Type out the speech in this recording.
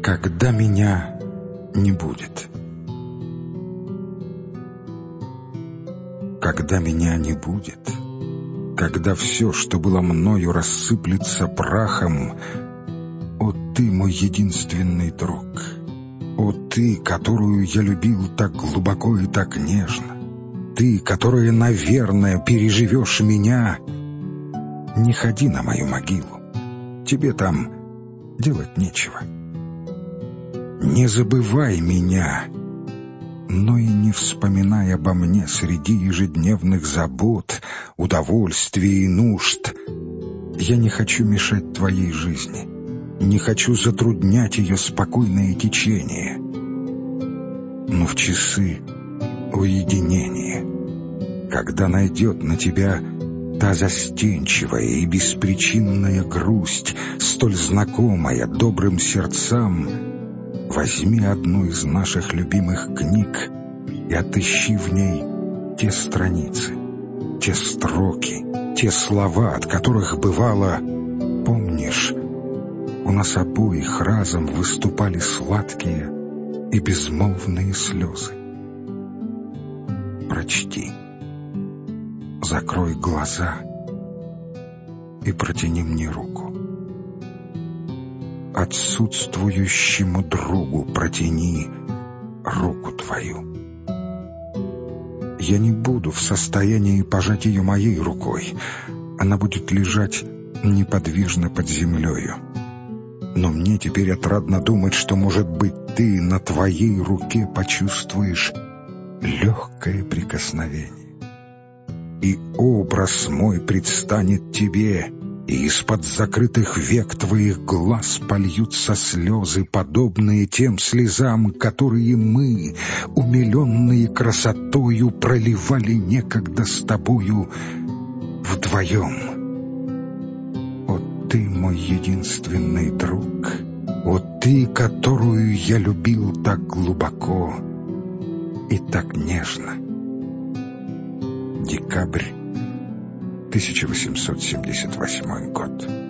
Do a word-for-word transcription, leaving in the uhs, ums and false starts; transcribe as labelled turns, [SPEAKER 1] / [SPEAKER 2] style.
[SPEAKER 1] Когда меня не будет. Когда меня не будет, когда все, что было мною, рассыплется прахом, о, ты мой единственный друг, о, ты, которую я любил так глубоко и так нежно, ты, которая, наверное, переживешь меня, не ходи на мою могилу, тебе там делать нечего. Не забывай меня, но и не вспоминай обо мне среди ежедневных забот, удовольствий и нужд. Я не хочу мешать твоей жизни, не хочу затруднять ее спокойное течение. Но в часы уединения, когда найдет на тебя та застенчивая и беспричинная грусть, столь знакомая добрым сердцам, возьми одну из наших любимых книг и отыщи в ней те страницы, те строки, те слова, от которых бывало, помнишь, у нас обоих разом выступали сладкие и безмолвные слезы. Прочти, закрой глаза и протяни мне руку. Отсутствующему другу протяни руку твою. Я не буду в состоянии пожать ее моей рукой. Она будет лежать неподвижно под землею. Но мне теперь отрадно думать, что, может быть, ты на твоей руке почувствуешь легкое прикосновение. И образ мой предстанет тебе, и из-под закрытых век твоих глаз польются слезы, подобные тем слезам, которые мы, умиленные красотою, проливали некогда с тобою вдвоем. О, ты мой единственный друг, о, ты, которую я любил так глубоко и так нежно. Декабрь тысяча восемьсот семьдесят восьмой год.